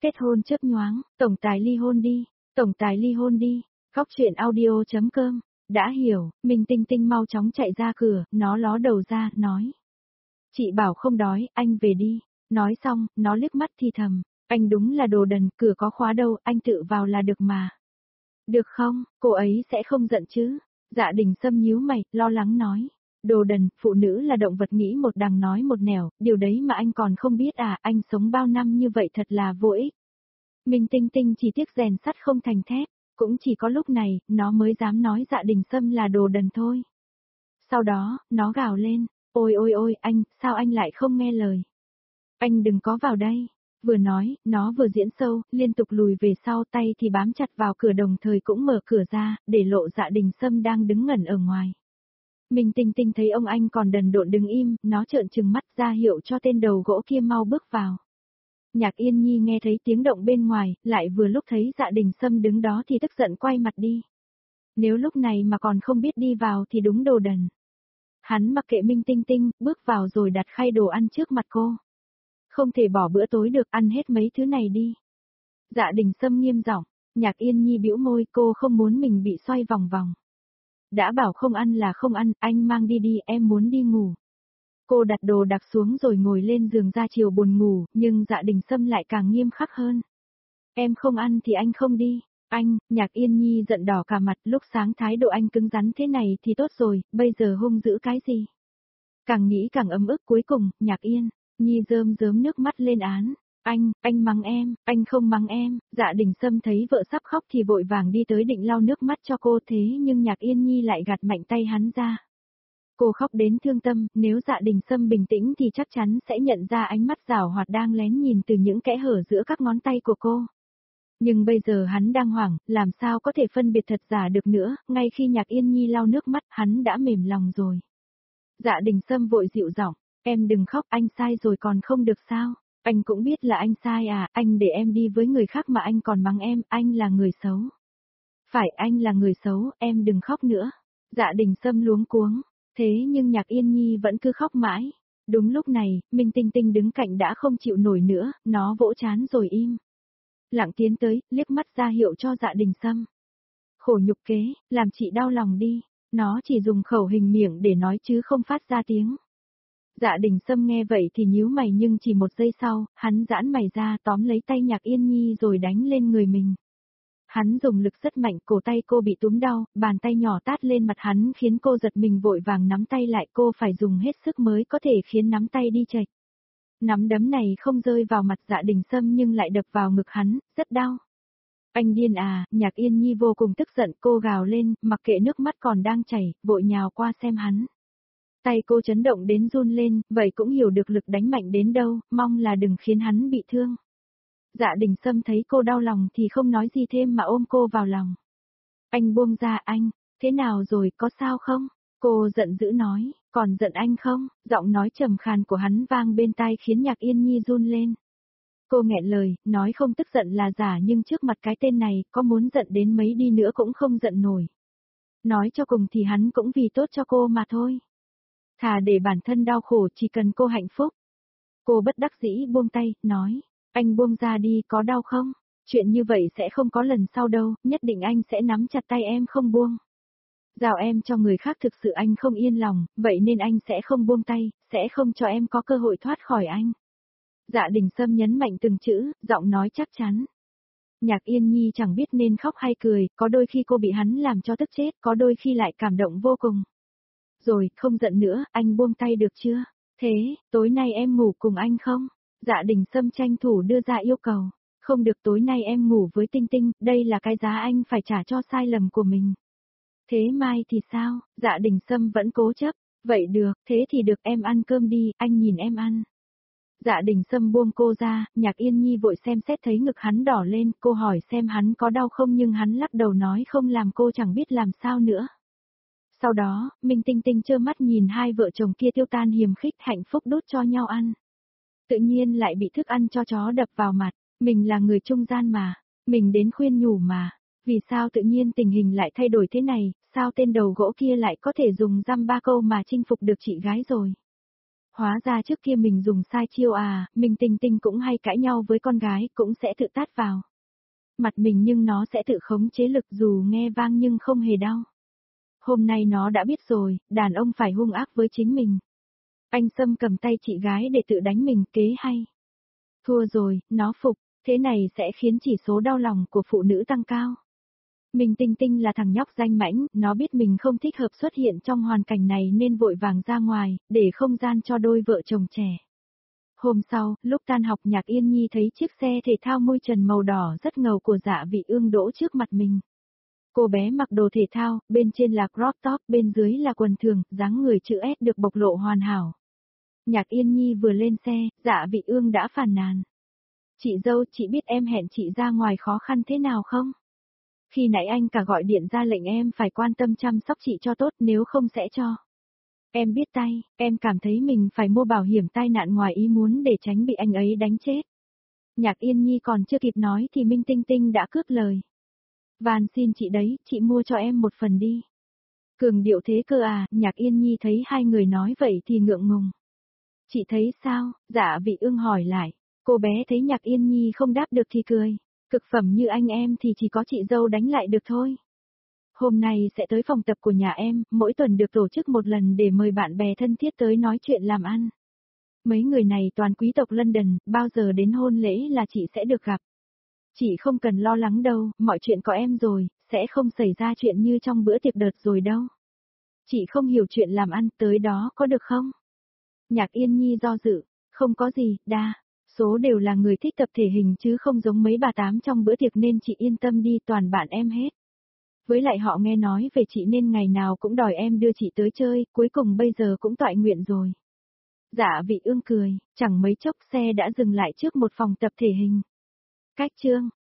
Kết hôn chớp nhoáng, tổng tài ly hôn đi, tổng tài ly hôn đi, Góc truyện audio.com, đã hiểu, Minh Tinh Tinh mau chóng chạy ra cửa, nó ló đầu ra, nói. Chị bảo không đói, anh về đi, nói xong, nó liếc mắt thì thầm, anh đúng là đồ đần, cửa có khóa đâu, anh tự vào là được mà. Được không, cô ấy sẽ không giận chứ? Dạ Đình Sâm nhíu mày, lo lắng nói. Đồ đần, phụ nữ là động vật nghĩ một đằng nói một nẻo, điều đấy mà anh còn không biết à, anh sống bao năm như vậy thật là vô ích. Minh Tinh Tinh chỉ tiếc rèn sắt không thành thép, cũng chỉ có lúc này, nó mới dám nói Dạ Đình Sâm là đồ đần thôi. Sau đó, nó gào lên, ôi ôi ôi anh, sao anh lại không nghe lời? Anh đừng có vào đây. Vừa nói, nó vừa diễn sâu, liên tục lùi về sau, tay thì bám chặt vào cửa, đồng thời cũng mở cửa ra, để lộ Dạ Đình Sâm đang đứng ngẩn ở ngoài. Minh Tinh Tinh thấy ông anh còn đần độn đứng im, nó trợn trừng mắt ra hiệu cho tên đầu gỗ kia mau bước vào. Nhạc Yên Nhi nghe thấy tiếng động bên ngoài, lại vừa lúc thấy Dạ Đình Sâm đứng đó thì tức giận quay mặt đi. Nếu lúc này mà còn không biết đi vào thì đúng đồ đần. Hắn mặc kệ Minh Tinh Tinh, bước vào rồi đặt khay đồ ăn trước mặt cô. Không thể bỏ bữa tối được, ăn hết mấy thứ này đi. Dạ Đình Sâm nghiêm giọng, Nhạc Yên Nhi bĩu môi, cô không muốn mình bị xoay vòng vòng. Đã bảo không ăn là không ăn, anh mang đi đi, em muốn đi ngủ. Cô đặt đồ đạc xuống rồi ngồi lên giường ra chiều buồn ngủ, nhưng Dạ Đình Sâm lại càng nghiêm khắc hơn. Em không ăn thì anh không đi. Anh, Nhạc Yên Nhi giận đỏ cả mặt, lúc sáng thái độ anh cứng rắn thế này thì tốt rồi, bây giờ hung dữ cái gì? Càng nghĩ càng ấm ức, cuối cùng, Nhạc Yên Nhi rơm rớm nước mắt lên án. Anh mắng em, anh không mắng em. Dạ Đình Sâm thấy vợ sắp khóc thì vội vàng đi tới định lau nước mắt cho cô, thế nhưng Nhạc Yên Nhi lại gạt mạnh tay hắn ra. Cô khóc đến thương tâm, nếu Dạ Đình Sâm bình tĩnh thì chắc chắn sẽ nhận ra ánh mắt giảo hoạt đang lén nhìn từ những kẽ hở giữa các ngón tay của cô. Nhưng bây giờ hắn đang hoảng, làm sao có thể phân biệt thật giả được nữa, ngay khi Nhạc Yên Nhi lau nước mắt, hắn đã mềm lòng rồi. Dạ Đình Sâm vội dịu giọng, em đừng khóc, anh sai rồi còn không được sao? Anh cũng biết là anh sai à, anh để em đi với người khác mà anh còn mắng em, anh là người xấu. Phải, anh là người xấu, em đừng khóc nữa. Dạ Đình Sâm luống cuống, thế nhưng Nhạc Yên Nhi vẫn cứ khóc mãi. Đúng lúc này, Minh Tinh Tinh đứng cạnh đã không chịu nổi nữa, nó vỗ trán rồi im. Lặng tiến tới, liếc mắt ra hiệu cho Dạ Đình Sâm. Khổ nhục kế, làm chị đau lòng đi. Nó chỉ dùng khẩu hình miệng để nói chứ không phát ra tiếng. Dạ Đình Sâm nghe vậy thì nhíu mày, nhưng chỉ một giây sau, hắn giãn mày ra tóm lấy tay Nhạc Yên Nhi rồi đánh lên người mình. Hắn dùng lực rất mạnh, cổ tay cô bị túm đau, bàn tay nhỏ tát lên mặt hắn khiến cô giật mình, vội vàng nắm tay lại, cô phải dùng hết sức mới có thể khiến nắm tay đi chệch. Nắm đấm này không rơi vào mặt Dạ Đình Sâm nhưng lại đập vào ngực hắn, rất đau. Anh điên à, Nhạc Yên Nhi vô cùng tức giận, cô gào lên, mặc kệ nước mắt còn đang chảy, vội nhào qua xem hắn. Tay cô chấn động đến run lên, vậy cũng hiểu được lực đánh mạnh đến đâu, mong là đừng khiến hắn bị thương. Dạ Đình Sâm thấy cô đau lòng thì không nói gì thêm mà ôm cô vào lòng. Anh buông ra anh, thế nào rồi, có sao không? Cô giận dữ nói, còn giận anh không? Giọng nói trầm khàn của hắn vang bên tai khiến Nhạc Yên Nhi run lên. Cô nghẹn lời, nói không tức giận là giả, nhưng trước mặt cái tên này, có muốn giận đến mấy đi nữa cũng không giận nổi. Nói cho cùng thì hắn cũng vì tốt cho cô mà thôi. Thà để bản thân đau khổ, chỉ cần cô hạnh phúc. Cô bất đắc dĩ buông tay, nói, anh buông ra đi, có đau không? Chuyện như vậy sẽ không có lần sau đâu, nhất định anh sẽ nắm chặt tay em không buông. Giao em cho người khác thực sự anh không yên lòng, vậy nên anh sẽ không buông tay, sẽ không cho em có cơ hội thoát khỏi anh. Dạ Đình Sâm nhấn mạnh từng chữ, giọng nói chắc chắn. Nhạc Yên Nhi chẳng biết nên khóc hay cười, có đôi khi cô bị hắn làm cho tức chết, có đôi khi lại cảm động vô cùng. Rồi, không giận nữa, anh buông tay được chưa? Thế, tối nay em ngủ cùng anh không? Dạ Đình Sâm tranh thủ đưa ra yêu cầu. Không được, tối nay em ngủ với Tinh Tinh, đây là cái giá anh phải trả cho sai lầm của mình. Thế mai thì sao? Dạ Đình Sâm vẫn cố chấp. Vậy được, thế thì được, em ăn cơm đi, anh nhìn em ăn. Dạ Đình Sâm buông cô ra, Nhạc Yên Nhi vội xem xét thấy ngực hắn đỏ lên, cô hỏi xem hắn có đau không nhưng hắn lắc đầu nói không, làm cô chẳng biết làm sao nữa. Sau đó, Minh Tinh Tinh trơ mắt nhìn hai vợ chồng kia tiêu tan hiềm khích, hạnh phúc đút cho nhau ăn. Tự nhiên lại bị thức ăn cho chó đập vào mặt, mình là người trung gian mà, mình đến khuyên nhủ mà, vì sao tự nhiên tình hình lại thay đổi thế này, sao tên đầu gỗ kia lại có thể dùng dăm ba câu mà chinh phục được chị gái rồi. Hóa ra trước kia mình dùng sai chiêu à, mình Tinh Tinh cũng hay cãi nhau với con gái, cũng sẽ tự tát vào mặt mình nhưng nó sẽ tự khống chế lực dù nghe vang nhưng không hề đau. Hôm nay nó đã biết rồi, đàn ông phải hung ác với chính mình. Anh Sâm cầm tay chị gái để tự đánh mình, kế hay. Thua rồi, nó phục, thế này sẽ khiến chỉ số đau lòng của phụ nữ tăng cao. Mình Tinh Tinh là thằng nhóc danh mãnh, nó biết mình không thích hợp xuất hiện trong hoàn cảnh này nên vội vàng ra ngoài, để không gian cho đôi vợ chồng trẻ. Hôm sau, lúc tan học Nhạc Yên Nhi thấy chiếc xe thể thao mui trần màu đỏ rất ngầu của Dạ Vị Ương đỗ trước mặt mình. Cô bé mặc đồ thể thao, bên trên là crop top, bên dưới là quần thường, dáng người chữ S được bộc lộ hoàn hảo. Nhạc Yên Nhi vừa lên xe, Dạ Vị Ương đã phàn nàn. Chị dâu, chị biết em hẹn chị ra ngoài khó khăn thế nào không? Khi nãy anh cả gọi điện ra lệnh em phải quan tâm chăm sóc chị cho tốt nếu không sẽ cho. Em biết tay, em cảm thấy mình phải mua bảo hiểm tai nạn ngoài ý muốn để tránh bị anh ấy đánh chết. Nhạc Yên Nhi còn chưa kịp nói thì Minh Tinh Tinh đã cướp lời. Van xin chị đấy, chị mua cho em một phần đi. Cường điệu thế cơ à, Nhạc Yên Nhi thấy hai người nói vậy thì ngượng ngùng. Chị thấy sao? Dạ Vị Ương hỏi lại. Cô bé thấy Nhạc Yên Nhi không đáp được thì cười. Cực phẩm như anh em thì chỉ có chị dâu đánh lại được thôi. Hôm nay sẽ tới phòng tập của nhà em, mỗi tuần được tổ chức một lần để mời bạn bè thân thiết tới nói chuyện làm ăn. Mấy người này toàn quý tộc London, bao giờ đến hôn lễ là chị sẽ được gặp. Chị không cần lo lắng đâu, mọi chuyện có em rồi, sẽ không xảy ra chuyện như trong bữa tiệc đợt rồi đâu. Chị không hiểu chuyện làm ăn, tới đó có được không? Nhạc Yên Nhi do dự, không có gì, đa số đều là người thích tập thể hình chứ không giống mấy bà tám trong bữa tiệc nên chị yên tâm đi, toàn bạn em hết. Với lại họ nghe nói về chị nên ngày nào cũng đòi em đưa chị tới chơi, cuối cùng bây giờ cũng toại nguyện rồi. Dạ Vị Ương cười, chẳng mấy chốc xe đã dừng lại trước một phòng tập thể hình. Cách chương